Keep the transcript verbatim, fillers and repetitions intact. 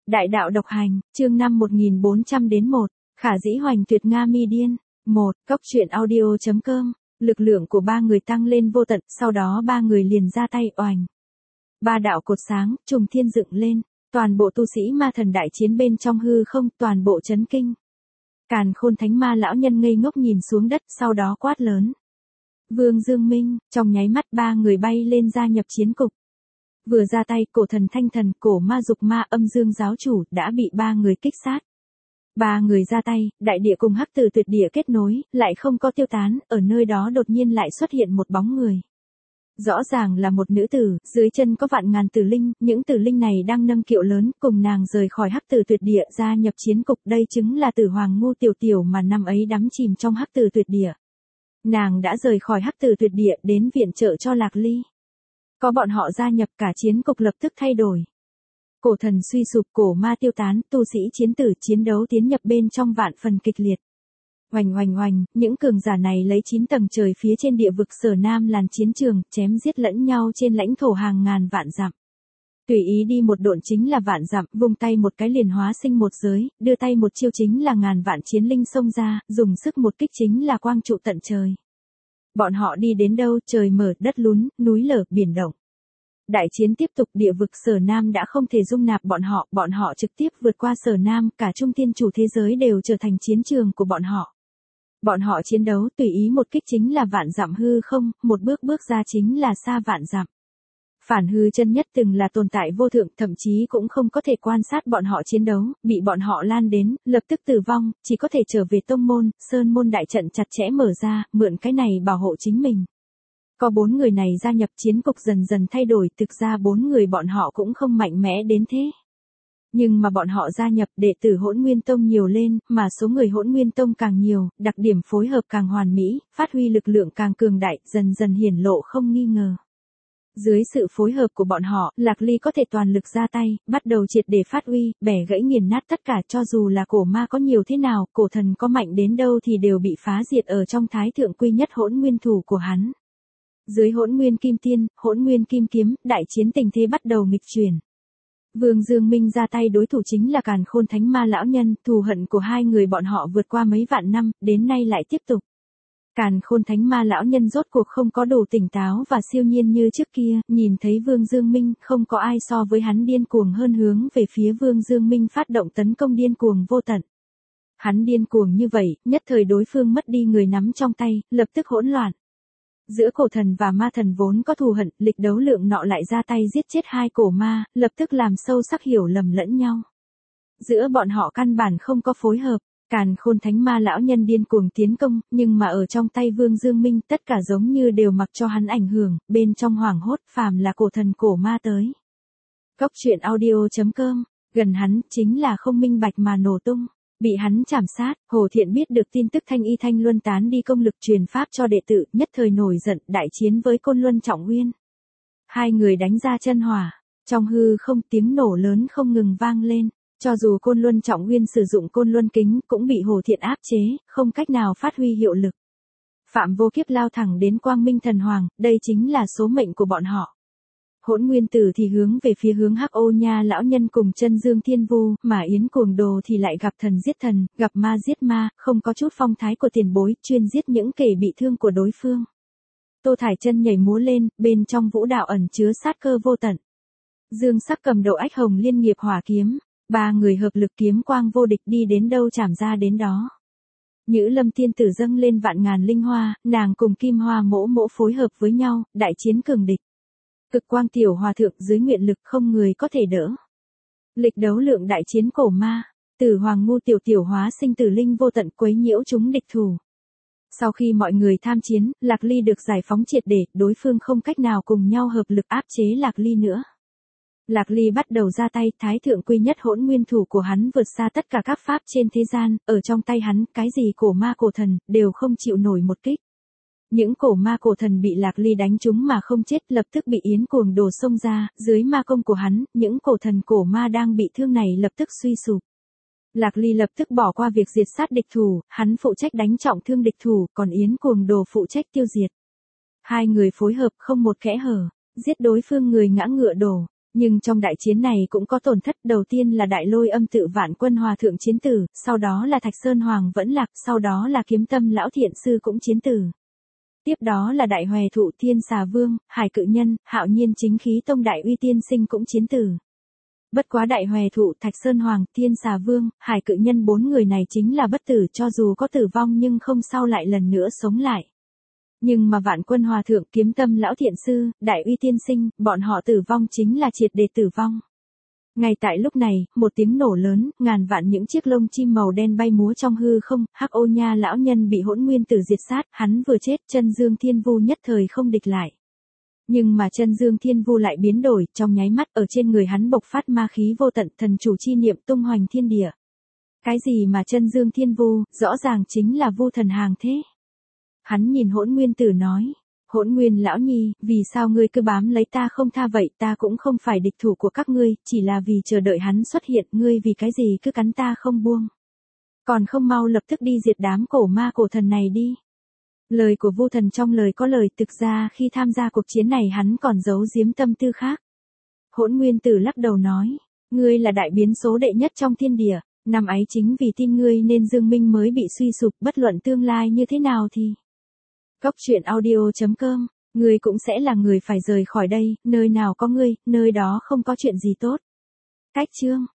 Đại đạo độc hành, chương năm một nghìn bốn trăm đến một, khả dĩ hoành tuyệt Nga mi điên. một. Cốc truyện audio.com, lực lượng của ba người tăng lên vô tận, sau đó ba người liền ra tay oành. Ba đạo cột sáng, trùng thiên dựng lên, toàn bộ tu sĩ ma thần đại chiến bên trong hư không, toàn bộ chấn kinh. Càn Khôn Thánh Ma lão nhân ngây ngốc nhìn xuống đất, sau đó quát lớn. Vương Dương Minh, trong nháy mắt ba người bay lên gia nhập chiến cục. Vừa ra tay, cổ thần Thanh Thần, cổ ma Dục Ma Âm Dương giáo chủ đã bị ba người kích sát. Ba người ra tay, đại địa cùng hắc tử tuyệt địa kết nối, lại không có tiêu tán, ở nơi đó đột nhiên lại xuất hiện một bóng người. Rõ ràng là một nữ tử, dưới chân có vạn ngàn tử linh, những tử linh này đang nâng kiệu lớn, cùng nàng rời khỏi hắc tử tuyệt địa gia nhập chiến cục, đây chính là Tử Hoàng Ngu tiểu tiểu mà năm ấy đắm chìm trong hắc tử tuyệt địa. Nàng đã rời khỏi hắc tử tuyệt địa đến viện trợ cho Lạc Ly. Có bọn họ gia nhập, cả chiến cục lập tức thay đổi. Cổ thần suy sụp, cổ ma tiêu tán, tu sĩ chiến tử chiến đấu tiến nhập bên trong vạn phần kịch liệt. Oành oành oành, những cường giả này lấy chín tầng trời phía trên địa vực Sở Nam làn chiến trường, chém giết lẫn nhau trên lãnh thổ hàng ngàn vạn dặm. Tùy ý đi một độn chính là vạn dặm, vung tay một cái liền hóa sinh một giới, đưa tay một chiêu chính là ngàn vạn chiến linh xông ra, dùng sức một kích chính là quang trụ tận trời. Bọn họ đi đến đâu, trời mở, đất lún, núi lở, biển động. Đại chiến tiếp tục, địa vực Sở Nam đã không thể dung nạp bọn họ, bọn họ trực tiếp vượt qua Sở Nam, cả trung thiên chủ thế giới đều trở thành chiến trường của bọn họ. Bọn họ chiến đấu tùy ý một kích chính là vạn dặm hư không, một bước bước ra chính là xa vạn dặm. Phản hư chân nhất từng là tồn tại vô thượng, thậm chí cũng không có thể quan sát bọn họ chiến đấu, bị bọn họ lan đến, lập tức tử vong, chỉ có thể trở về tông môn, sơn môn đại trận chặt chẽ mở ra, mượn cái này bảo hộ chính mình. Có bốn người này gia nhập, chiến cục dần dần thay đổi, thực ra bốn người bọn họ cũng không mạnh mẽ đến thế. Nhưng mà bọn họ gia nhập, đệ tử Hỗn Nguyên Tông nhiều lên, mà số người Hỗn Nguyên Tông càng nhiều, đặc điểm phối hợp càng hoàn mỹ, phát huy lực lượng càng cường đại, dần dần hiển lộ không nghi ngờ. Dưới sự phối hợp của bọn họ, Lạc Ly có thể toàn lực ra tay, bắt đầu triệt để phát huy, bẻ gãy nghiền nát tất cả, cho dù là cổ ma có nhiều thế nào, cổ thần có mạnh đến đâu thì đều bị phá diệt ở trong thái thượng quy nhất hỗn nguyên thủ của hắn. Dưới hỗn nguyên kim tiên, hỗn nguyên kim kiếm, đại chiến tình thế bắt đầu nghịch chuyển. Vương Dương Minh ra tay, đối thủ chính là Càn Khôn Thánh Ma lão nhân, thù hận của hai người bọn họ vượt qua mấy vạn năm, đến nay lại tiếp tục. Càn Khôn Thánh Ma lão nhân rốt cuộc không có đủ tỉnh táo và siêu nhiên như trước kia, nhìn thấy Vương Dương Minh, không có ai so với hắn điên cuồng hơn, hướng về phía Vương Dương Minh phát động tấn công điên cuồng vô tận. Hắn điên cuồng như vậy, nhất thời đối phương mất đi người nắm trong tay, lập tức hỗn loạn. Giữa cổ thần và ma thần vốn có thù hận, lịch đấu lượng nọ lại ra tay giết chết hai cổ ma, lập tức làm sâu sắc hiểu lầm lẫn nhau. Giữa bọn họ căn bản không có phối hợp, Càn Khôn Thánh Ma lão nhân điên cuồng tiến công, nhưng mà ở trong tay Vương Dương Minh tất cả giống như đều mặc cho hắn ảnh hưởng, bên trong hoảng hốt, phàm là cổ thần cổ ma tới. Cốc truyện audio.com, gần hắn, chính là không minh bạch mà nổ tung. Bị hắn chảm sát, Hồ Thiện biết được tin tức Thanh Y Thanh Luân tán đi công lực truyền pháp cho đệ tử, nhất thời nổi giận, đại chiến với Côn Luân Trọng Nguyên. Hai người đánh ra chân hỏa, trong hư không tiếng nổ lớn không ngừng vang lên, cho dù Côn Luân Trọng Nguyên sử dụng Côn Luân kính cũng bị Hồ Thiện áp chế, không cách nào phát huy hiệu lực. Phạm Vô Kiếp lao thẳng đến Quang Minh Thần Hoàng, đây chính là số mệnh của bọn họ. Hỗn Nguyên Tử thì hướng về phía hướng Hắc Ô Nha lão nhân cùng Chân Dương Thiên Vu, mà Yến Cuồng Đồ thì lại gặp thần giết thần, gặp ma giết ma, không có chút phong thái của tiền bối, chuyên giết những kẻ bị thương của đối phương. Tô Thải Chân nhảy múa lên, bên trong vũ đạo ẩn chứa sát cơ vô tận. Dương Sắc cầm đầu Ách Hồng Liên Nghiệp Hỏa kiếm, ba người hợp lực kiếm quang vô địch, đi đến đâu chảm ra đến đó. Nhữ Lâm tiên tử dâng lên vạn ngàn linh hoa, nàng cùng Kim Hoa Mỗ Mỗ phối hợp với nhau, đại chiến cường địch. Cực Quang tiểu hòa thượng dưới nguyện lực không người có thể đỡ. Lịch đấu lượng đại chiến cổ ma, Tử Hoàng Ngu tiểu tiểu hóa sinh tử linh vô tận, quấy nhiễu chúng địch thủ. Sau khi mọi người tham chiến, Lạc Ly được giải phóng triệt để, đối phương không cách nào cùng nhau hợp lực áp chế Lạc Ly nữa. Lạc Ly bắt đầu ra tay, thái thượng quy nhất hỗn nguyên thủ của hắn vượt xa tất cả các pháp trên thế gian, ở trong tay hắn, cái gì cổ ma cổ thần, đều không chịu nổi một kích. Những cổ ma cổ thần bị Lạc Ly đánh trúng mà không chết, lập tức bị Yến Cuồng Đồ xông ra, dưới ma công của hắn, những cổ thần cổ ma đang bị thương này lập tức suy sụp. Lạc Ly lập tức bỏ qua việc diệt sát địch thủ, hắn phụ trách đánh trọng thương địch thủ, còn Yến Cuồng Đồ phụ trách tiêu diệt. Hai người phối hợp không một kẽ hở, giết đối phương người ngã ngựa đổ. Nhưng trong đại chiến này cũng có tổn thất, đầu tiên là Đại Lôi Âm Tự Vạn Quân Hòa Thượng chiến tử, sau đó là Thạch Sơn Hoàng vẫn lạc, sau đó là Kiếm Tâm Lão Thiện Sư cũng chiến tử. Tiếp đó là Đại Hòe Thụ Thiên Xà Vương, Hải Cự Nhân, Hạo Nhiên Chính Khí Tông Đại Uy Tiên Sinh cũng chiến tử. Bất quá Đại Hòe Thụ, Thạch Sơn Hoàng, Thiên Xà Vương, Hải Cự Nhân bốn người này chính là bất tử, cho dù có tử vong nhưng không sau lại lần nữa sống lại. Nhưng mà Vạn Quân Hòa Thượng, Kiếm Tâm Lão Thiện Sư, Đại Uy Tiên Sinh, bọn họ tử vong chính là triệt để tử vong. Ngay tại lúc này, một tiếng nổ lớn, ngàn vạn những chiếc lông chim màu đen bay múa trong hư không, Hắc Ô Nha lão nhân bị Hỗn Nguyên Tử diệt sát, hắn vừa chết, Chân Dương Thiên Vu nhất thời không địch lại. Nhưng mà Chân Dương Thiên Vu lại biến đổi, trong nháy mắt ở trên người hắn bộc phát ma khí vô tận, thần chủ chi niệm tung hoành thiên địa. Cái gì mà Chân Dương Thiên Vu, rõ ràng chính là Vu thần hàng thế. Hắn nhìn Hỗn Nguyên Tử nói, Hỗn Nguyên lão nhi, vì sao ngươi cứ bám lấy ta không tha vậy, ta cũng không phải địch thủ của các ngươi, chỉ là vì chờ đợi hắn xuất hiện, ngươi vì cái gì cứ cắn ta không buông. Còn không mau lập tức đi diệt đám cổ ma cổ thần này đi. Lời của Vu thần trong lời có lời, thực ra khi tham gia cuộc chiến này hắn còn giấu giếm tâm tư khác. Hỗn Nguyên Tử lắc đầu nói, ngươi là đại biến số đệ nhất trong thiên địa, năm ấy chính vì tin ngươi nên Dương Minh mới bị suy sụp, bất luận tương lai như thế nào thì. Cốc truyện audio chấm com, ngươi cũng sẽ là người phải rời khỏi đây, nơi nào có ngươi, nơi đó không có chuyện gì tốt. Cách chương